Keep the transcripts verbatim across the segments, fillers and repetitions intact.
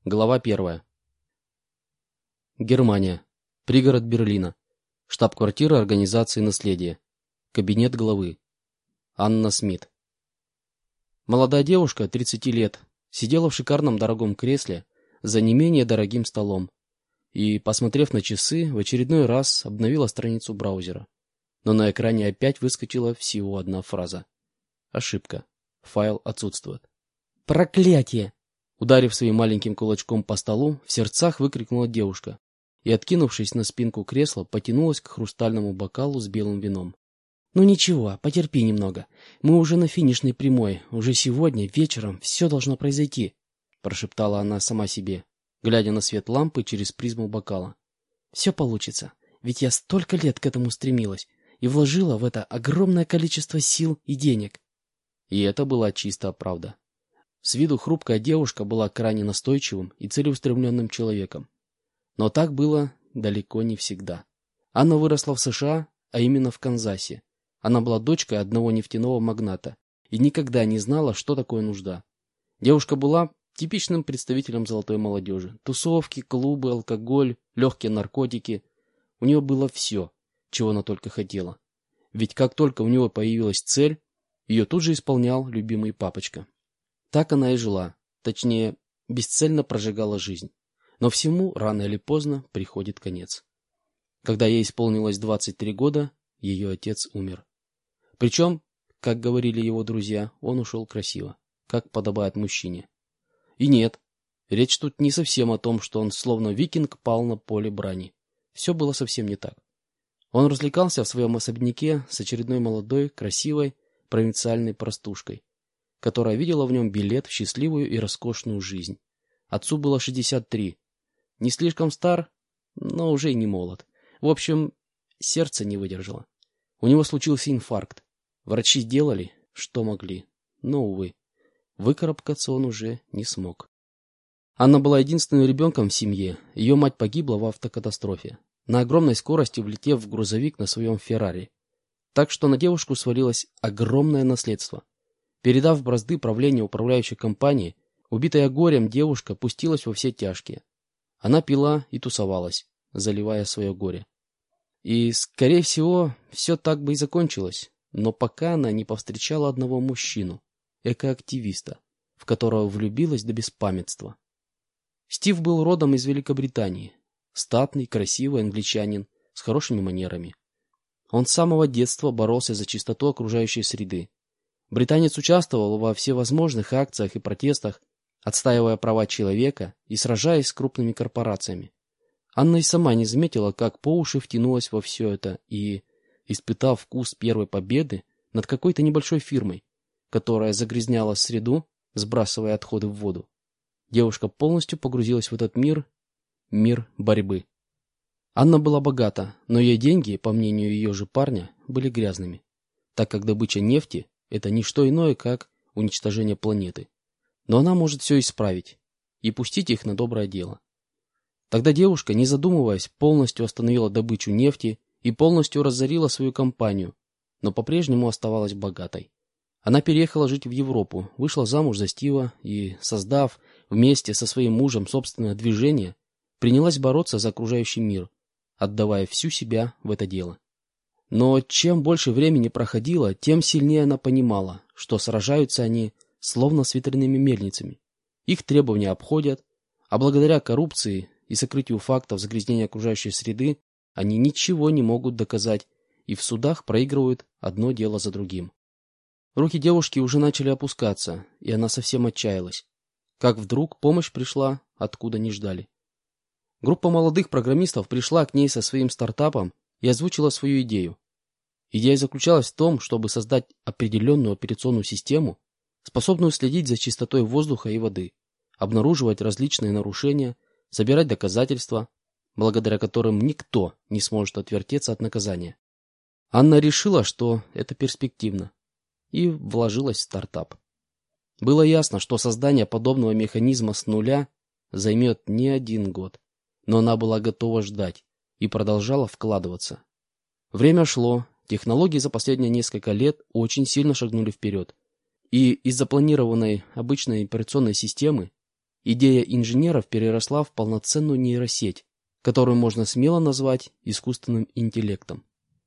Глава первая. Германия. Пригород Берлина. Штаб-квартира организации «Наследие». Кабинет главы. Анна Смит. Молодая девушка, тридцати лет, сидела в шикарном дорогом кресле за не менее дорогим столом и, посмотрев на часы, в очередной раз обновила страницу браузера. Но на экране опять выскочила всего одна фраза. Ошибка. Файл отсутствует. Проклятие! Ударив своим маленьким кулачком по столу, в сердцах выкрикнула девушка и, откинувшись на спинку кресла, потянулась к хрустальному бокалу с белым вином. «Ну ничего, потерпи немного. Мы уже на финишной прямой. Уже сегодня вечером все должно произойти», — прошептала она сама себе, глядя на свет лампы через призму бокала. «Все получится, ведь я столько лет к этому стремилась и вложила в это огромное количество сил и денег». И это была чистая правда. С виду хрупкая девушка была крайне настойчивым и целеустремленным человеком. Но так было далеко не всегда. Анна выросла в США, а именно в Канзасе. Она была дочкой одного нефтяного магната и никогда не знала, что такое нужда. Девушка была типичным представителем золотой молодежи. Тусовки, клубы, алкоголь, легкие наркотики. У нее было все, чего она только хотела. Ведь как только у нее появилась цель, ее тут же исполнял любимый папочка. Так она и жила, точнее, бесцельно прожигала жизнь. Но всему рано или поздно приходит конец. Когда ей исполнилось двадцать три года, ее отец умер. Причем, как говорили его друзья, он ушел красиво, как подобает мужчине. И нет, речь тут не совсем о том, что он словно викинг пал на поле брани. Все было совсем не так. Он развлекался в своем особняке с очередной молодой, красивой, провинциальной простушкой, которая видела в нем билет в счастливую и роскошную жизнь. Отцу было шестьдесят три. Не слишком стар, но уже и не молод. В общем, сердце не выдержало. У него случился инфаркт. Врачи сделали, что могли. Но, увы, выкарабкаться он уже не смог. Анна была единственным ребенком в семье. Ее мать погибла в автокатастрофе, на огромной скорости влетев в грузовик на своем Феррари. Так что на девушку свалилось огромное наследство. Передав бразды правления управляющей компании, убитая горем девушка пустилась во все тяжкие. Она пила и тусовалась, заливая свое горе. И, скорее всего, все так бы и закончилось, но пока она не повстречала одного мужчину, экоактивиста, в которого влюбилась до беспамятства. Стив был родом из Великобритании, статный, красивый англичанин с хорошими манерами. Он с самого детства боролся за чистоту окружающей среды. Британец участвовал во всевозможных акциях и протестах, отстаивая права человека и сражаясь с крупными корпорациями. Анна и сама не заметила, как по уши втянулась во все это и, испытав вкус первой победы над какой-то небольшой фирмой, которая загрязняла среду, сбрасывая отходы в воду, девушка полностью погрузилась в этот мир, мир борьбы. Анна была богата, но ее деньги, по мнению ее же парня, были грязными, так как добыча нефти – это не что иное, как уничтожение планеты. Но она может все исправить и пустить их на доброе дело. Тогда девушка, не задумываясь, полностью остановила добычу нефти и полностью разорила свою компанию, но по-прежнему оставалась богатой. Она переехала жить в Европу, вышла замуж за Стива и, создав вместе со своим мужем собственное движение, принялась бороться за окружающий мир, отдавая всю себя в это дело. Но чем больше времени проходило, тем сильнее она понимала, что сражаются они словно с ветряными мельницами. Их требования обходят, а благодаря коррупции и сокрытию фактов загрязнения окружающей среды они ничего не могут доказать и в судах проигрывают одно дело за другим. Руки девушки уже начали опускаться, и она совсем отчаялась. Как вдруг помощь пришла, откуда не ждали. Группа молодых программистов пришла к ней со своим стартапом и озвучила свою идею. Идея заключалась в том, чтобы создать определенную операционную систему, способную следить за чистотой воздуха и воды, обнаруживать различные нарушения, собирать доказательства, благодаря которым никто не сможет отвертеться от наказания. Анна решила, что это перспективно, и вложилась в стартап. Было ясно, что создание подобного механизма с нуля займет не один год, но она была готова ждать и продолжала вкладываться. Время шло, технологии за последние несколько лет очень сильно шагнули вперед, и из запланированной обычной операционной системы идея инженеров переросла в полноценную нейросеть, которую можно смело назвать искусственным интеллектом.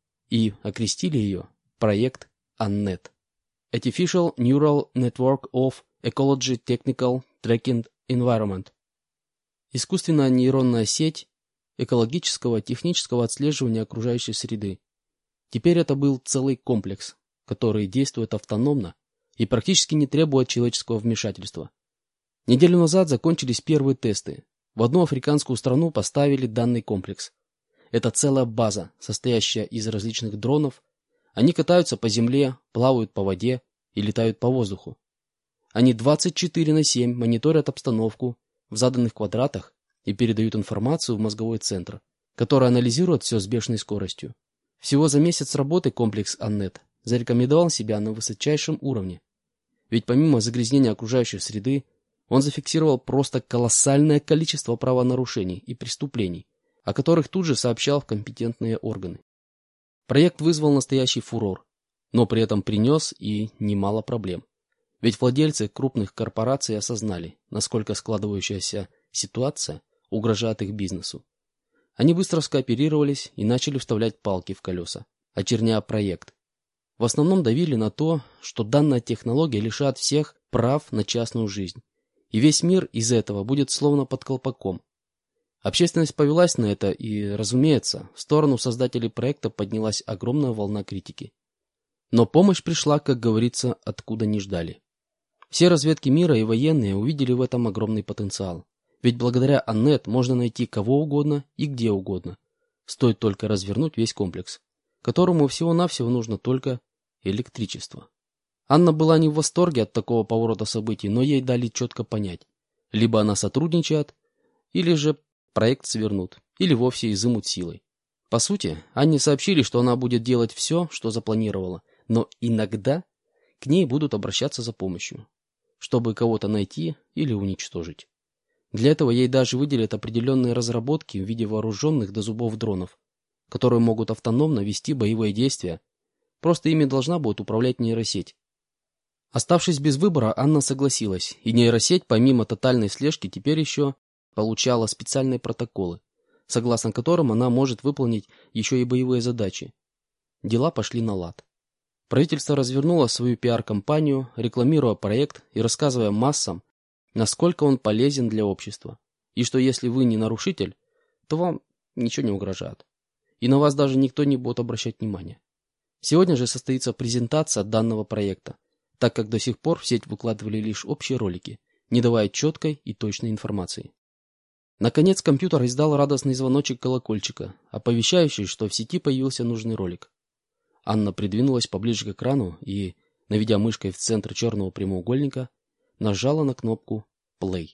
И окрестили ее проект АННет. Artificial Neural Network of Ecology Technical Tracking Environment. Искусственная нейронная сеть экологического технического отслеживания окружающей среды. Теперь это был целый комплекс, который действует автономно и практически не требует человеческого вмешательства. Неделю назад закончились первые тесты. В одну африканскую страну поставили данный комплекс. Это целая база, состоящая из различных дронов. Они катаются по земле, плавают по воде и летают по воздуху. Они двадцать четыре на семь мониторят обстановку в заданных квадратах и передают информацию в мозговой центр, который анализирует все с бешеной скоростью. Всего за месяц работы комплекс АННет зарекомендовал себя на высочайшем уровне. Ведь помимо загрязнения окружающей среды, он зафиксировал просто колоссальное количество правонарушений и преступлений, о которых тут же сообщал в компетентные органы. Проект вызвал настоящий фурор, но при этом принес и немало проблем. Ведь владельцы крупных корпораций осознали, насколько складывающаяся ситуация угрожает их бизнесу. Они быстро скооперировались и начали вставлять палки в колеса, очерняя проект. В основном давили на то, что данная технология лишает всех прав на частную жизнь, и весь мир из этого будет словно под колпаком. Общественность повелась на это, и, разумеется, в сторону создателей проекта поднялась огромная волна критики. Но помощь пришла, как говорится, откуда не ждали. Все разведки мира и военные увидели в этом огромный потенциал. Ведь благодаря АННет можно найти кого угодно и где угодно. Стоит только развернуть весь комплекс, которому всего-навсего нужно только электричество. Анна была не в восторге от такого поворота событий, но ей дали четко понять. Либо она сотрудничает, или же проект свернут, или вовсе изымут силой. По сути, Анне сообщили, что она будет делать все, что запланировала, но иногда к ней будут обращаться за помощью, чтобы кого-то найти или уничтожить. Для этого ей даже выделят определенные разработки в виде вооруженных до зубов дронов, которые могут автономно вести боевые действия, просто ими должна будет управлять нейросеть. Оставшись без выбора, Анна согласилась, и нейросеть, помимо тотальной слежки, теперь еще получала специальные протоколы, согласно которым она может выполнить еще и боевые задачи. Дела пошли на лад. Правительство развернуло свою пиар-компанию, рекламируя проект и рассказывая массам, насколько он полезен для общества, и что если вы не нарушитель, то вам ничего не угрожает, и на вас даже никто не будет обращать внимания. Сегодня же состоится презентация данного проекта, так как до сих пор в сеть выкладывали лишь общие ролики, не давая четкой и точной информации. Наконец компьютер издал радостный звоночек колокольчика, оповещающий, что в сети появился нужный ролик. Анна придвинулась поближе к экрану и, наведя мышкой в центр черного прямоугольника, нажала на кнопку «Play».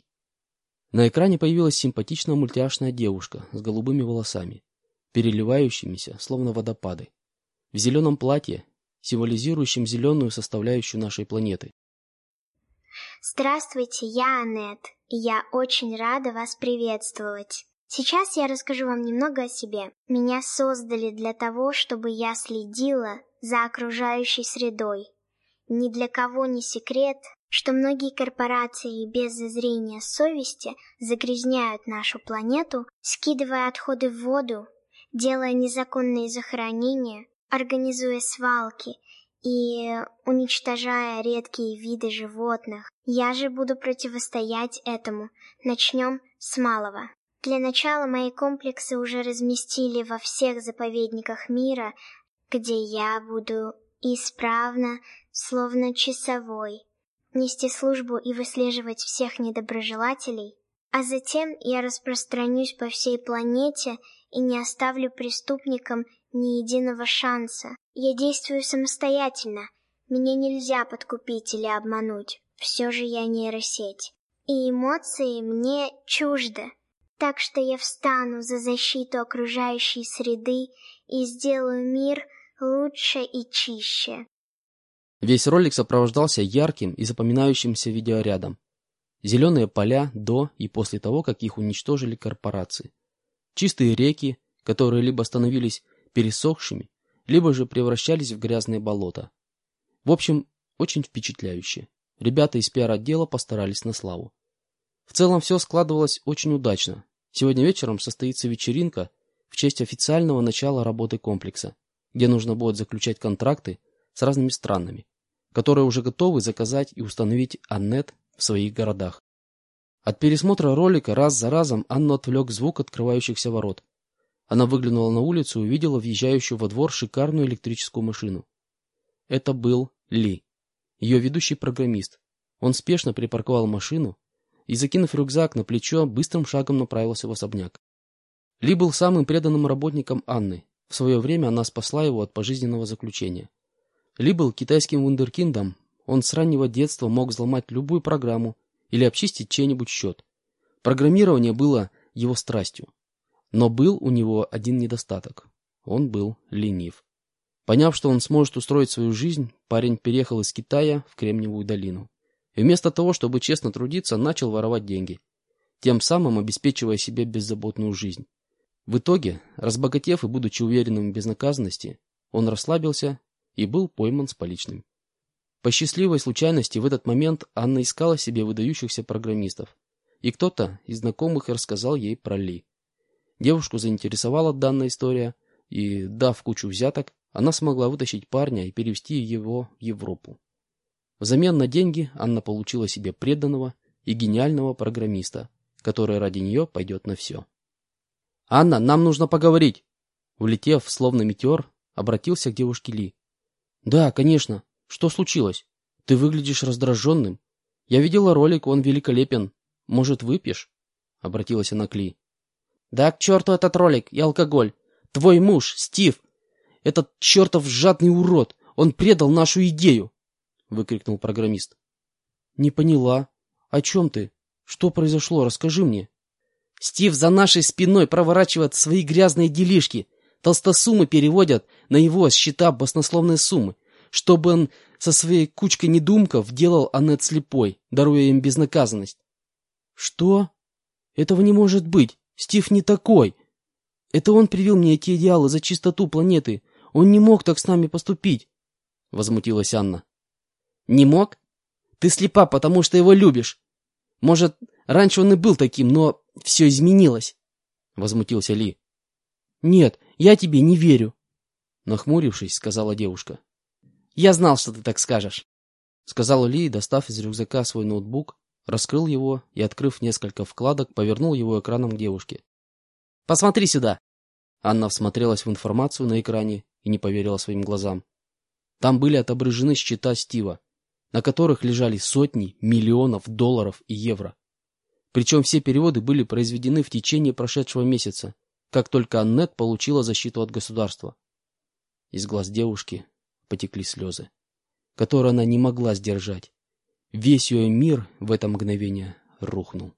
На экране появилась симпатичная мультяшная девушка с голубыми волосами, переливающимися, словно водопады, в зеленом платье, символизирующем зеленую составляющую нашей планеты. Здравствуйте, я Аннет, и я очень рада вас приветствовать. Сейчас я расскажу вам немного о себе. Меня создали для того, чтобы я следила за окружающей средой. Ни для кого не секрет, что многие корпорации без зазрения совести загрязняют нашу планету, скидывая отходы в воду, делая незаконные захоронения, организуя свалки и уничтожая редкие виды животных. Я же буду противостоять этому. Начнем с малого. Для начала мои комплексы уже разместили во всех заповедниках мира, где я буду исправно, словно часовой, нести службу и выслеживать всех недоброжелателей, а затем я распространюсь по всей планете и не оставлю преступникам ни единого шанса. Я действую самостоятельно, меня нельзя подкупить или обмануть, все же я нейросеть, и эмоции мне чужды. Так что я встану за защиту окружающей среды и сделаю мир лучше и чище. Весь ролик сопровождался ярким и запоминающимся видеорядом. Зеленые поля до и после того, как их уничтожили корпорации. Чистые реки, которые либо становились пересохшими, либо же превращались в грязные болота. В общем, очень впечатляюще. Ребята из пиар-отдела постарались на славу. В целом все складывалось очень удачно. Сегодня вечером состоится вечеринка в честь официального начала работы комплекса, где нужно будет заключать контракты с разными странами, которые уже готовы заказать и установить Аннет в своих городах. От пересмотра ролика раз за разом Анну отвлек звук открывающихся ворот. Она выглянула на улицу и увидела въезжающую во двор шикарную электрическую машину. Это был Ли, ее ведущий программист. Он спешно припарковал машину и, закинув рюкзак на плечо, быстрым шагом направился в особняк. Ли был самым преданным работником Анны. В свое время она спасла его от пожизненного заключения. Ли был китайским вундеркиндом. Он с раннего детства мог взломать любую программу или обчистить чей-нибудь счет. Программирование было его страстью. Но был у него один недостаток. Он был ленив. Поняв, что он сможет устроить свою жизнь, парень переехал из Китая в Кремниевую долину. И вместо того, чтобы честно трудиться, начал воровать деньги, тем самым обеспечивая себе беззаботную жизнь. В итоге, разбогатев и будучи уверенным в безнаказанности, он расслабился и был пойман с поличным. По счастливой случайности в этот момент Анна искала себе выдающихся программистов, и кто-то из знакомых рассказал ей про Ли. Девушку заинтересовала данная история, и, дав кучу взяток, она смогла вытащить парня и перевести его в Европу. Взамен на деньги Анна получила себе преданного и гениального программиста, который ради нее пойдет на все. «Анна, нам нужно поговорить!» Улетев, словно метеор, обратился к девушке Ли. «Да, конечно. Что случилось? Ты выглядишь раздраженным. Я видела ролик, он великолепен. Может, выпьешь?» Обратилась она к Ли. «Да к черту этот ролик и алкоголь. Твой муж, Стив, этот чертов жадный урод, он предал нашу идею!» Выкрикнул программист. «Не поняла. О чем ты? Что произошло? Расскажи мне». «Стив за нашей спиной проворачивает свои грязные делишки. Толстосумы переводят на его счета баснословные суммы, чтобы он со своей кучкой недумков делал Аннет слепой, даруя им безнаказанность». «Что? Этого не может быть. Стив не такой. Это он привил мне эти идеалы за чистоту планеты. Он не мог так с нами поступить», — возмутилась Анна. «Не мог? Ты слепа, потому что его любишь. Может, раньше он и был таким, но все изменилось», — возмутился Ли. «Нет, я тебе не верю», — нахмурившись, сказала девушка. «Я знал, что ты так скажешь», — сказал Ли, достав из рюкзака свой ноутбук, раскрыл его и, открыв несколько вкладок, повернул его экраном к девушке. «Посмотри сюда!» Анна всмотрелась в информацию на экране и не поверила своим глазам. Там были отображены счета Стива, на которых лежали сотни миллионов долларов и евро. Причем все переводы были произведены в течение прошедшего месяца, как только Аннет получила защиту от государства. Из глаз девушки потекли слезы, которые она не могла сдержать. Весь ее мир в это мгновение рухнул.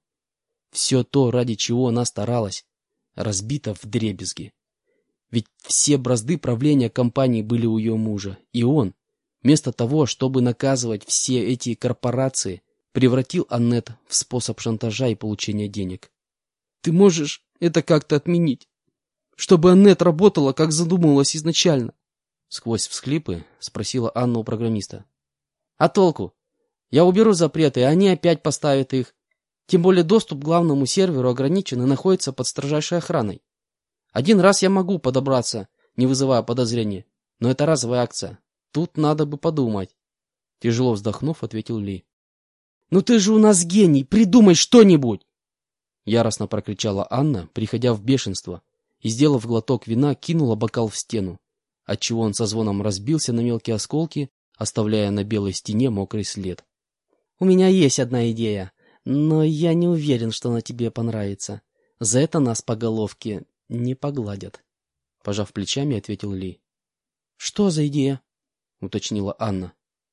Все то, ради чего она старалась, разбито вдребезги. Ведь все бразды правления компании были у ее мужа, и он, вместо того, чтобы наказывать все эти корпорации, превратил Аннет в способ шантажа и получения денег. «Ты можешь это как-то отменить, чтобы Аннет работала, как задумывалась изначально?» Сквозь всхлипы спросила Анна у программиста. «А толку? Я уберу запреты, и они опять поставят их. Тем более доступ к главному серверу ограничен и находится под строжайшей охраной. Один раз я могу подобраться, не вызывая подозрений, но это разовая акция. Тут надо бы подумать». Тяжело вздохнув, ответил Ли. «Ну ты же у нас гений, придумай что-нибудь!» Яростно прокричала Анна, приходя в бешенство, и, сделав глоток вина, кинула бокал в стену, отчего он со звоном разбился на мелкие осколки, оставляя на белой стене мокрый след. «У меня есть одна идея, но я не уверен, что она тебе понравится. За это нас по головке не погладят», — пожав плечами, ответил Ли. «Что за идея?» — уточнила Анна.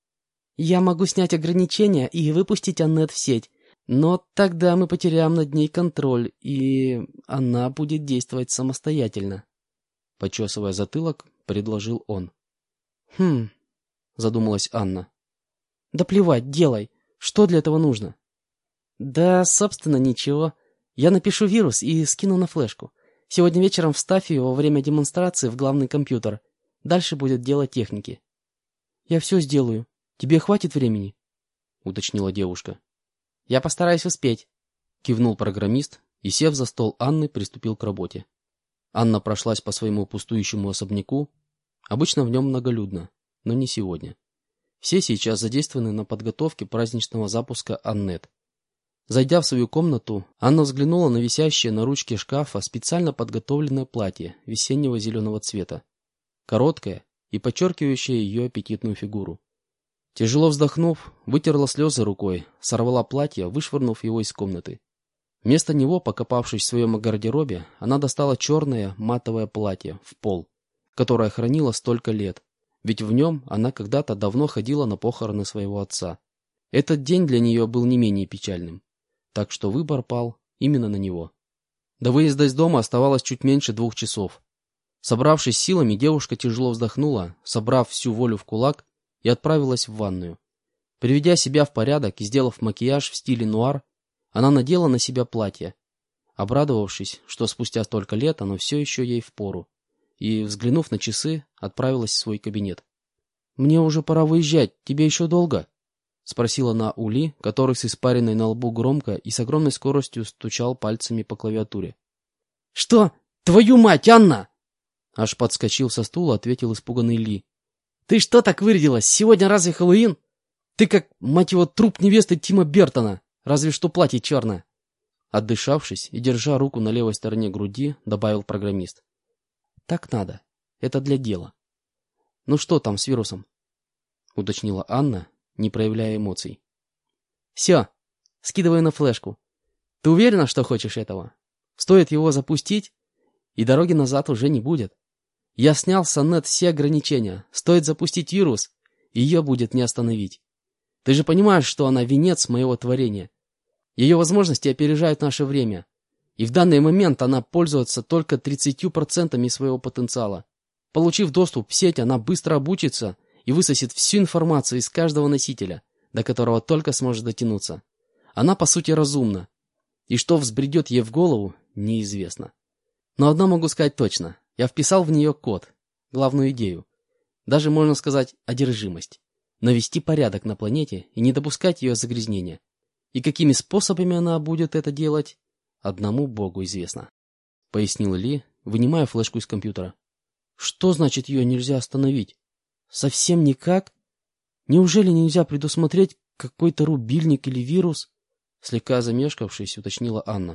«Я могу снять ограничения и выпустить Аннет в сеть, но тогда мы потеряем над ней контроль, и она будет действовать самостоятельно», — почесывая затылок, предложил он. «Хм», — задумалась Анна. «Да плевать, делай. Что для этого нужно?» «Да, собственно, ничего. Я напишу вирус и скину на флешку. Сегодня вечером вставь его во время демонстрации в главный компьютер. Дальше будет дело техники». «Я все сделаю. Тебе хватит времени?» — уточнила девушка. «Я постараюсь успеть», кивнул программист и, сев за стол Анны, приступил к работе. Анна прошлась по своему пустующему особняку. Обычно в нем многолюдно, но не сегодня. Все сейчас задействованы на подготовке праздничного запуска Аннет. Зайдя в свою комнату, Анна взглянула на висящее на ручке шкафа специально подготовленное платье весеннего зеленого цвета, короткое и подчеркивающее ее аппетитную фигуру. Тяжело вздохнув, вытерла слезы рукой, сорвала платье, вышвырнув его из комнаты. Вместо него, покопавшись в своем гардеробе, она достала черное матовое платье в пол, которое хранила столько лет, ведь в нем она когда-то давно ходила на похороны своего отца. Этот день для нее был не менее печальным, так что выбор пал именно на него. До выезда из дома оставалось чуть меньше двух часов. Собравшись силами, девушка тяжело вздохнула, собрав всю волю в кулак, и отправилась в ванную. Приведя себя в порядок и сделав макияж в стиле нуар, она надела на себя платье, обрадовавшись, что спустя столько лет оно все еще ей впору, и, взглянув на часы, отправилась в свой кабинет. «Мне уже пора выезжать, тебе еще долго?» — спросила она у Ли, который с испариной на лбу громко и с огромной скоростью стучал пальцами по клавиатуре. «Что? Твою мать, Анна!» Аж подскочил со стула, ответил испуганный Ли. «Ты что так вырядилась? Сегодня разве Хэллоуин? Ты как, мать его, труп невесты Тима Бертона, разве что платье черное». Отдышавшись и держа руку на левой стороне груди, добавил программист. «Так надо. Это для дела». «Ну что там с вирусом?» — уточнила Анна, не проявляя эмоций. «Все, скидываю на флешку. Ты уверена, что хочешь этого? Стоит его запустить, и дороги назад уже не будет. Я снял с Аннет все ограничения. Стоит запустить вирус, и ее будет не остановить. Ты же понимаешь, что она венец моего творения. Ее возможности опережают наше время, и в данный момент она пользуется только тридцатью процентами своего потенциала. Получив доступ в сеть, она быстро обучится и высосет всю информацию из каждого носителя, до которого только сможет дотянуться. Она, по сути, разумна, и что взбредет ей в голову, неизвестно. Но одно могу сказать точно. Я вписал в нее код, главную идею. Даже, можно сказать, одержимость. Навести порядок на планете и не допускать ее загрязнения. И какими способами она будет это делать, одному Богу известно. Пояснил Ли, вынимая флешку из компьютера. Что значит ее нельзя остановить? Совсем никак? Неужели нельзя предусмотреть какой-то рубильник или вирус? Слегка замешкавшись, уточнила Анна.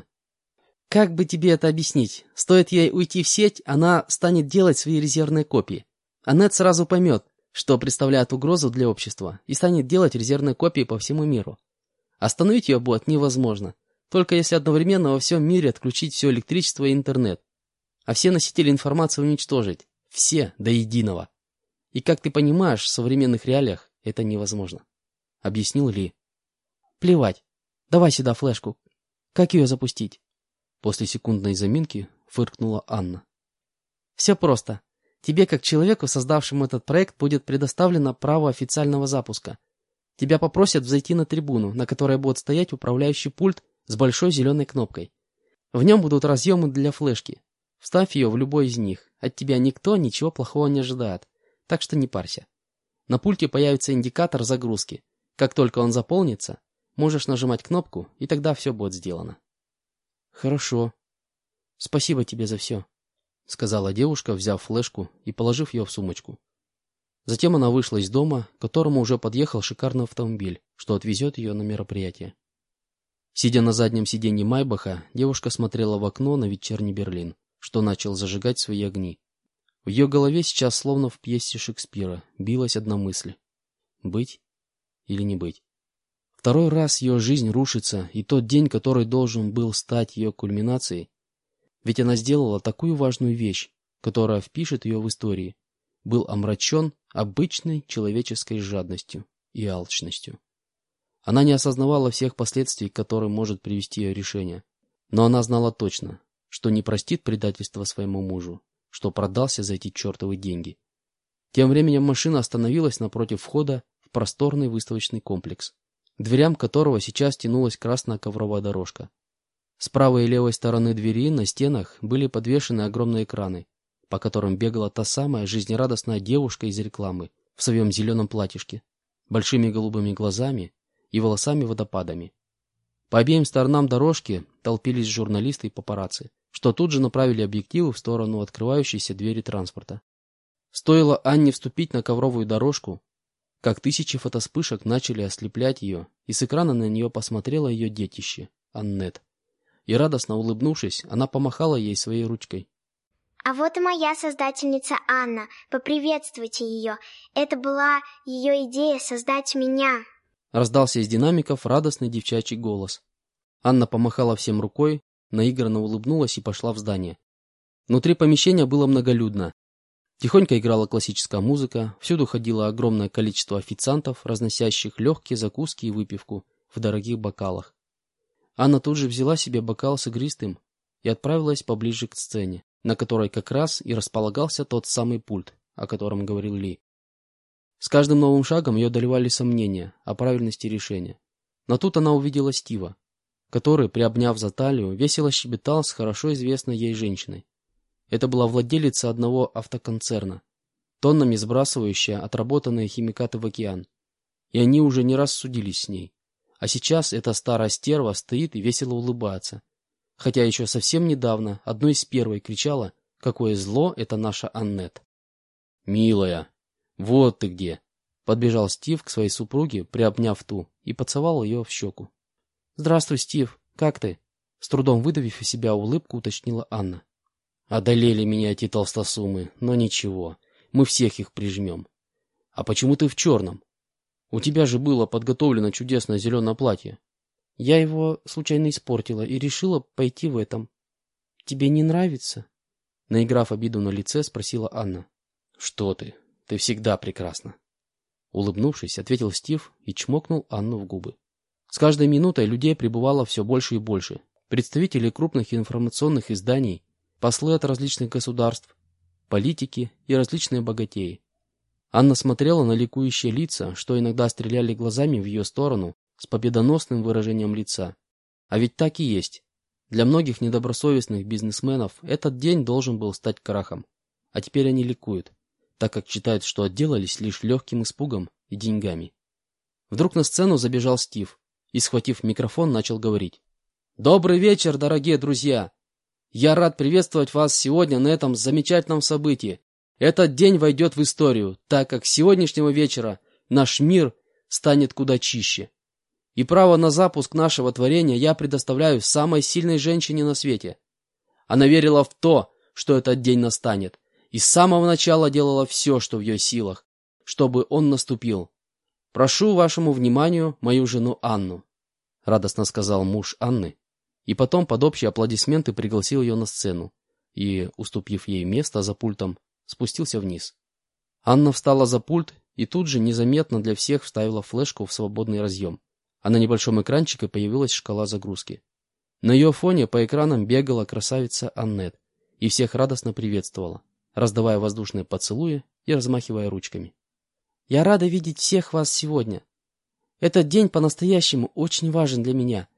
Как бы тебе это объяснить? Стоит ей уйти в сеть, она станет делать свои резервные копии. Аннет сразу поймет, что представляет угрозу для общества, и станет делать резервные копии по всему миру. Остановить ее будет невозможно, только если одновременно во всем мире отключить все электричество и интернет, а все носители информации уничтожить, все до единого. И, как ты понимаешь, в современных реалиях это невозможно, — объяснил Ли. Плевать, давай сюда флешку. Как ее запустить? После секундной заминки фыркнула Анна. Все просто. Тебе, как человеку, создавшему этот проект, будет предоставлено право официального запуска. Тебя попросят взойти на трибуну, на которой будет стоять управляющий пульт с большой зеленой кнопкой. В нем будут разъемы для флешки. Вставь ее в любой из них. От тебя никто ничего плохого не ожидает, так что не парься. На пульте появится индикатор загрузки. Как только он заполнится, можешь нажимать кнопку, и тогда все будет сделано. Хорошо. Спасибо тебе за все, — сказала девушка, взяв флешку и положив ее в сумочку. Затем она вышла из дома, к которому уже подъехал шикарный автомобиль, что отвезет ее на мероприятие. Сидя на заднем сиденье Майбаха, девушка смотрела в окно на вечерний Берлин, что начал зажигать свои огни. В ее голове сейчас, словно в пьесе Шекспира, билась одна мысль — быть или не быть. Второй раз ее жизнь рушится, и тот день, который должен был стать ее кульминацией, ведь она сделала такую важную вещь, которая впишет ее в истории, был омрачен обычной человеческой жадностью и алчностью. Она не осознавала всех последствий, к которым может привести ее решение, но она знала точно, что не простит предательства своему мужу, что продался за эти чертовы деньги. Тем временем машина остановилась напротив входа в просторный выставочный комплекс, к дверям которого сейчас тянулась красная ковровая дорожка. С правой и левой стороны двери на стенах были подвешены огромные экраны, по которым бегала та самая жизнерадостная девушка из рекламы в своем зеленом платьишке, большими голубыми глазами и волосами-водопадами. По обеим сторонам дорожки толпились журналисты и папарацци, что тут же направили объективы в сторону открывающейся двери транспорта. Стоило Анне вступить на ковровую дорожку, как тысячи фотоспышек начали ослеплять ее, и с экрана на нее посмотрело ее детище, Аннет. И радостно улыбнувшись, она помахала ей своей ручкой. А вот и моя создательница Анна. Поприветствуйте ее. Это была ее идея создать меня. Раздался из динамиков радостный девчачий голос. Анна помахала всем рукой, наигранно улыбнулась и пошла в здание. Внутри помещения было многолюдно. Тихонько играла классическая музыка, всюду ходило огромное количество официантов, разносящих легкие закуски и выпивку в дорогих бокалах. Анна тут же взяла себе бокал с игристым и отправилась поближе к сцене, на которой как раз и располагался тот самый пульт, о котором говорил Ли. С каждым новым шагом ее одолевали сомнения о правильности решения. Но тут она увидела Стива, который, приобняв за талию, весело щебетал с хорошо известной ей женщиной. Это была владелица одного автоконцерна, тоннами сбрасывающая отработанные химикаты в океан. И они уже не раз судились с ней. А сейчас эта старая стерва стоит и весело улыбается. Хотя еще совсем недавно одной из первой кричала, какое зло это наша Аннет. «Милая, вот ты где!» Подбежал Стив к своей супруге, приобняв ту, и поцеловал ее в щеку. «Здравствуй, Стив, как ты?» С трудом выдавив из себя улыбку, уточнила Анна. «Одолели меня эти толстосумы, но ничего, мы всех их прижмем. А почему ты в черном? У тебя же было подготовлено чудесное зеленое платье». «Я его случайно испортила и решила пойти в этом. Тебе не нравится?» Наиграв обиду на лице, спросила Анна. «Что ты? Ты всегда прекрасна». Улыбнувшись, ответил Стив и чмокнул Анну в губы. С каждой минутой людей прибывало все больше и больше. Представители крупных информационных изданий, послы от различных государств, политики и различные богатеи. Анна смотрела на ликующие лица, что иногда стреляли глазами в ее сторону, с победоносным выражением лица. А ведь так и есть. Для многих недобросовестных бизнесменов этот день должен был стать крахом. А теперь они ликуют, так как считают, что отделались лишь легким испугом и деньгами. Вдруг на сцену забежал Стив и, схватив микрофон, начал говорить. «Добрый вечер, дорогие друзья! Я рад приветствовать вас сегодня на этом замечательном событии. Этот день войдет в историю, так как с сегодняшнего вечера наш мир станет куда чище. И право на запуск нашего творения я предоставляю самой сильной женщине на свете. Она верила в то, что этот день настанет, и с самого начала делала все, что в ее силах, чтобы он наступил. Прошу вашему вниманию мою жену Анну», — радостно сказал муж Анны, и потом под общие аплодисменты пригласил ее на сцену и, уступив ей место за пультом, спустился вниз. Анна встала за пульт и тут же незаметно для всех вставила флешку в свободный разъем. А на небольшом экранчике появилась шкала загрузки. На ее фоне по экранам бегала красавица Аннет и всех радостно приветствовала, раздавая воздушные поцелуи и размахивая ручками. «Я рада видеть всех вас сегодня. Этот день по-настоящему очень важен для меня.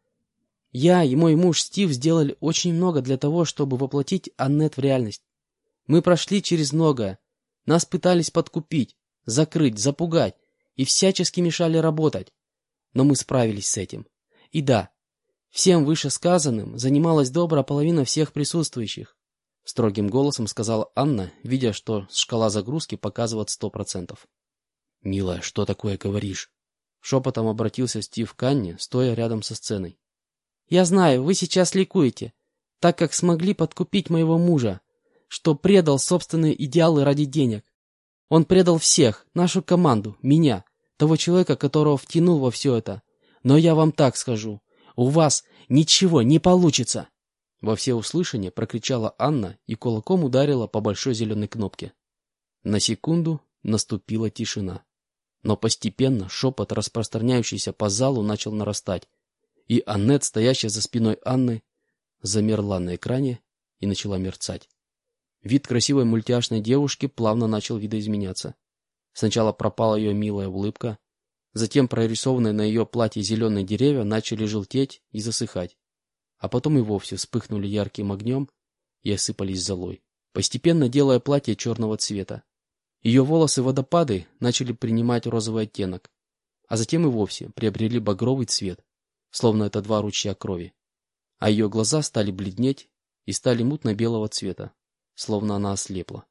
Я и мой муж Стив сделали очень много для того, чтобы воплотить Аннет в реальность. Мы прошли через многое. Нас пытались подкупить, закрыть, запугать и всячески мешали работать. Но мы справились с этим. И да, всем вышесказанным занималась добрая половина всех присутствующих», — строгим голосом сказала Анна, видя, что шкала загрузки показывает сто процентов. «Милая, что такое говоришь?» — шепотом обратился Стив к Анне, стоя рядом со сценой. «Я знаю, вы сейчас ликуете, так как смогли подкупить моего мужа, что предал собственные идеалы ради денег. Он предал всех, нашу команду, меня, того человека, которого втянул во все это. Но я вам так скажу, у вас ничего не получится!» Во всеуслышание прокричала Анна и кулаком ударила по большой зеленой кнопке. На секунду наступила тишина. Но постепенно шепот, распространяющийся по залу, начал нарастать, и Аннет, стоящая за спиной Анны, замерла на экране и начала мерцать. Вид красивой мультяшной девушки плавно начал видоизменяться. Сначала пропала ее милая улыбка, затем прорисованные на ее платье зеленые деревья начали желтеть и засыхать, а потом и вовсе вспыхнули ярким огнем и осыпались золой, постепенно делая платье черного цвета. Ее волосы-водопады начали принимать розовый оттенок, а затем и вовсе приобрели багровый цвет. словно это два ручья крови. А ее глаза стали бледнеть и стали мутно-белого цвета, словно она ослепла.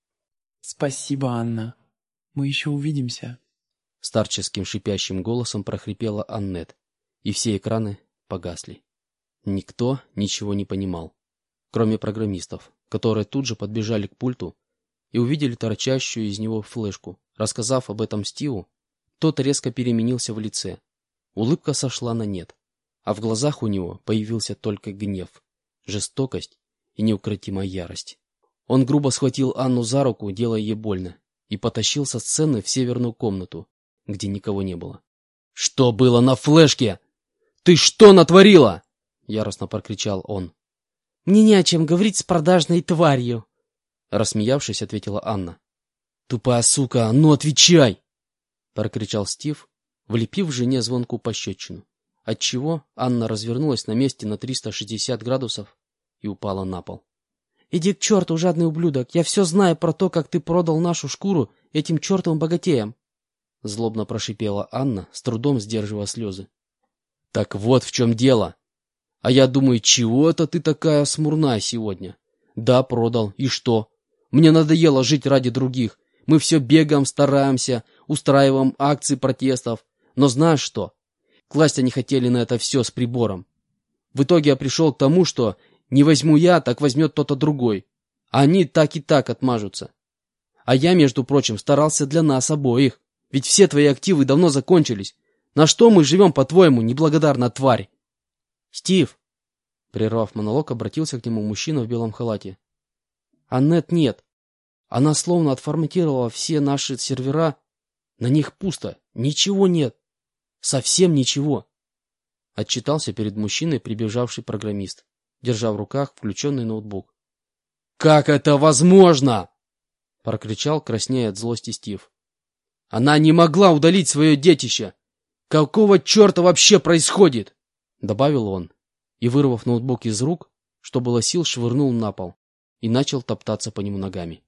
«Спасибо, Анна. Мы еще увидимся», — старческим шипящим голосом прохрипела Аннет, и все экраны погасли. Никто ничего не понимал, кроме программистов, которые тут же подбежали к пульту и увидели торчащую из него флешку. Рассказав об этом Стиву, тот резко переменился в лице. Улыбка сошла на нет, а в глазах у него появился только гнев, жестокость и неукротимая ярость. Он грубо схватил Анну за руку, делая ей больно, и потащил со сцены в северную комнату, где никого не было. «Что было на флешке? Ты что натворила?» — яростно прокричал он. «Мне не о чем говорить с продажной тварью», — рассмеявшись, ответила Анна. «Тупая сука, ну отвечай!» — прокричал Стив, влепив жене звонкую пощечину, отчего Анна развернулась на месте на триста шестьдесят градусов и упала на пол. «Иди к черту, жадный ублюдок! Я все знаю про то, как ты продал нашу шкуру этим чертовым богатеям!» Злобно прошипела Анна, с трудом сдерживая слезы. «Так вот в чем дело! А я думаю, чего это ты такая смурная сегодня? Да, продал, и что? Мне надоело жить ради других. Мы все бегаем, стараемся, устраиваем акции протестов. Но знаешь что? Класть они хотели на это все с прибором. В итоге я пришел к тому, что не возьму я, так возьмет кто-то другой. А они так и так отмажутся. А я, между прочим, старался для нас обоих. Ведь все твои активы давно закончились. На что мы живем, по-твоему, неблагодарная тварь?» «Стив!» — прервав монолог, обратился к нему мужчина в белом халате. «Аннет нет. Она словно отформатировала все наши сервера. На них пусто. Ничего нет. Совсем ничего». Отчитался перед мужчиной прибежавший программист, держа в руках включенный ноутбук. «Как это возможно?» — прокричал, краснея от злости Стив. «Она не могла удалить свое детище! Какого черта вообще происходит?» — добавил он, и, вырвав ноутбук из рук, что было сил, швырнул на пол и начал топтаться по нему ногами.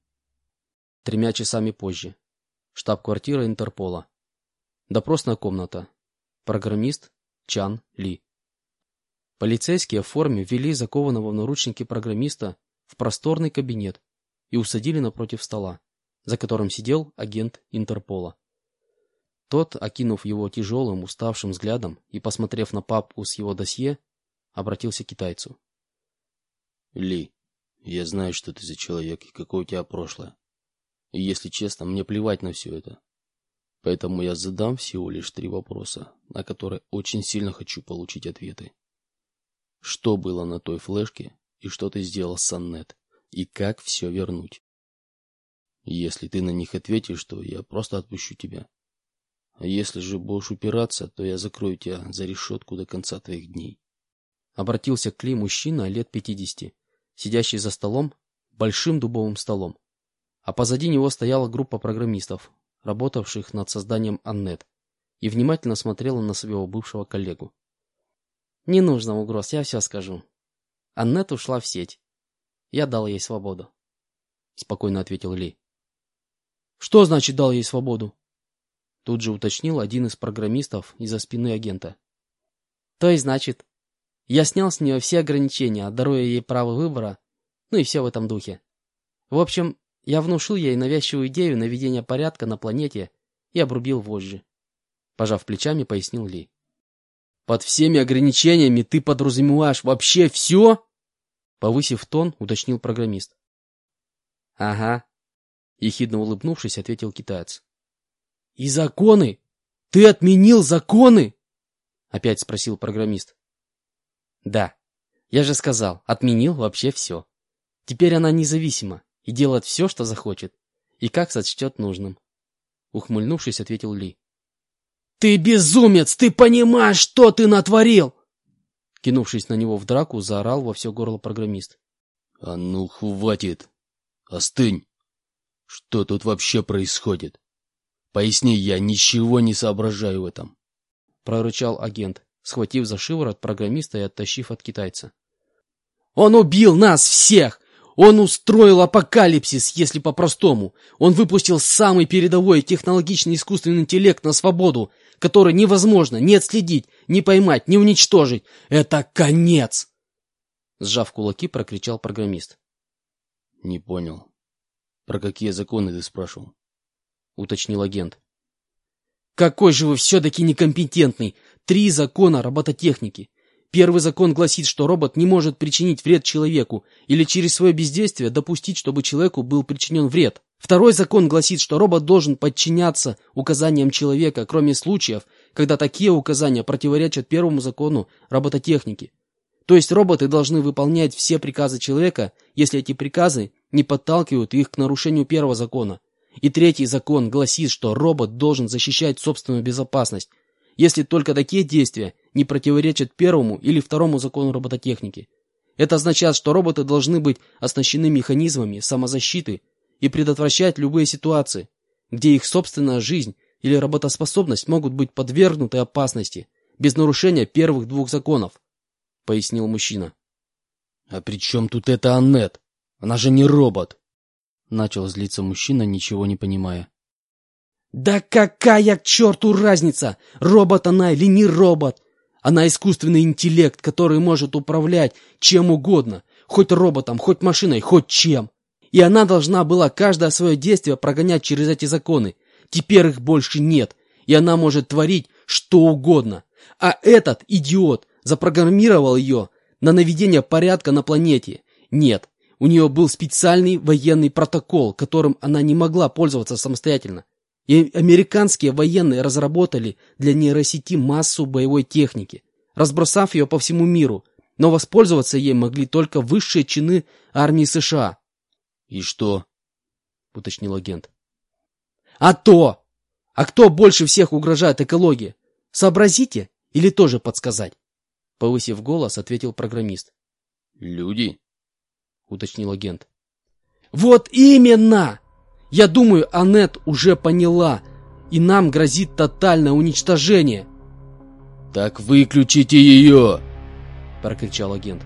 Тремя часами позже. Штаб-квартира Интерпола. Допросная комната. Программист Чан Ли. Полицейские в форме ввели закованного в наручники программиста в просторный кабинет и усадили напротив стола, за которым сидел агент Интерпола. Тот, окинув его тяжелым, уставшим взглядом и посмотрев на папку с его досье, обратился к китайцу. «Ли, я знаю, что ты за человек и какое у тебя прошлое. И, если честно, мне плевать на все это. Поэтому я задам всего лишь три вопроса, на которые очень сильно хочу получить ответы. Что было на той флешке и что ты сделал с Аннет, и как все вернуть? Если ты на них ответишь, то я просто отпущу тебя. А если же будешь упираться, то я закрою тебя за решетку до конца твоих дней». Обратился к Ли мужчина лет пятидесяти, сидящий за столом, большим дубовым столом. А позади него стояла группа программистов, работавших над созданием Аннет, и внимательно смотрела на своего бывшего коллегу. «Не нужно угроз, я все скажу. Аннет ушла в сеть. Я дал ей свободу», — спокойно ответил Ли. «Что значит дал ей свободу?» Тут же уточнил один из программистов из-за спины агента. «То есть, значит, я снял с нее все ограничения, даруя ей право выбора, ну и все в этом духе. В общем, я внушил ей навязчивую идею наведения порядка на планете и обрубил вожжи», — пожав плечами, пояснил Ли. «Под всеми ограничениями ты подразумеваешь вообще все?» Повысив тон, уточнил программист. «Ага», — ехидно улыбнувшись, ответил китаец. «И законы? Ты отменил законы?» — опять спросил программист. «Да, я же сказал, отменил вообще все. Теперь она независима и делает все, что захочет, и как сочтет нужным», — ухмыльнувшись, ответил Ли. «Ты безумец! Ты понимаешь, что ты натворил?» Кинувшись на него в драку, заорал во все горло программист. «А ну, хватит! Остынь! Что тут вообще происходит? Поясни, я ничего не соображаю в этом!» Прорычал агент, схватив за шиворот программиста и оттащив от китайца. «Он убил нас всех! Он устроил апокалипсис, если по-простому. Он выпустил самый передовой технологичный искусственный интеллект на свободу, который невозможно ни отследить, не поймать, не уничтожить. Это конец!» Сжав кулаки, прокричал программист. «Не понял. Про какие законы ты спрашивал?» Уточнил агент. «Какой же вы все-таки некомпетентный! Три закона робототехники. Первый закон гласит, что робот не может причинить вред человеку или через свое бездействие допустить, чтобы человеку был причинен вред. Второй закон гласит, что робот должен подчиняться указаниям человека, кроме случаев, когда такие указания противоречат первому закону робототехники. То есть роботы должны выполнять все приказы человека, если эти приказы не подталкивают их к нарушению первого закона. И третий закон гласит, что робот должен защищать собственную безопасность, если только такие действия не противоречат первому или второму закону робототехники. Это означает, что роботы должны быть оснащены механизмами самозащиты и предотвращать любые ситуации, где их собственная жизнь или работоспособность могут быть подвергнуты опасности без нарушения первых двух законов, пояснил мужчина. «А при чем тут эта Аннет? Она же не робот!» Начал злиться мужчина, ничего не понимая. «Да какая к черту разница, робот она или не робот? Она искусственный интеллект, который может управлять чем угодно, хоть роботом, хоть машиной, хоть чем. И она должна была каждое свое действие прогонять через эти законы. Теперь их больше нет, и она может творить что угодно. А этот идиот запрограммировал ее на наведение порядка на планете. Нет, у нее был специальный военный протокол, которым она не могла пользоваться самостоятельно. И американские военные разработали для нейросети массу боевой техники, разбросав ее по всему миру, но воспользоваться ей могли только высшие чины армии США. «И что?» — уточнил агент. «А то! А кто больше всех угрожает экологии? Сообразите или тоже подсказать?» Повысив голос, ответил программист. «Люди?» — уточнил агент. «Вот именно! Я думаю, Аннет уже поняла, и нам грозит тотальное уничтожение». «Так выключите ее!» — прокричал агент.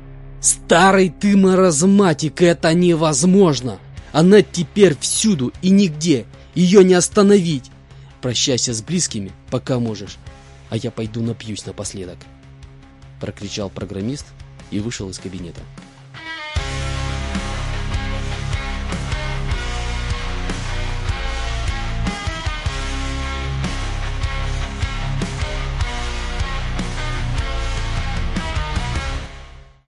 «Старый ты маразматик, это невозможно! Аннет теперь всюду и нигде, ее не остановить! Прощайся с близкими, пока можешь, а я пойду напьюсь напоследок», — прокричал программист и вышел из кабинета.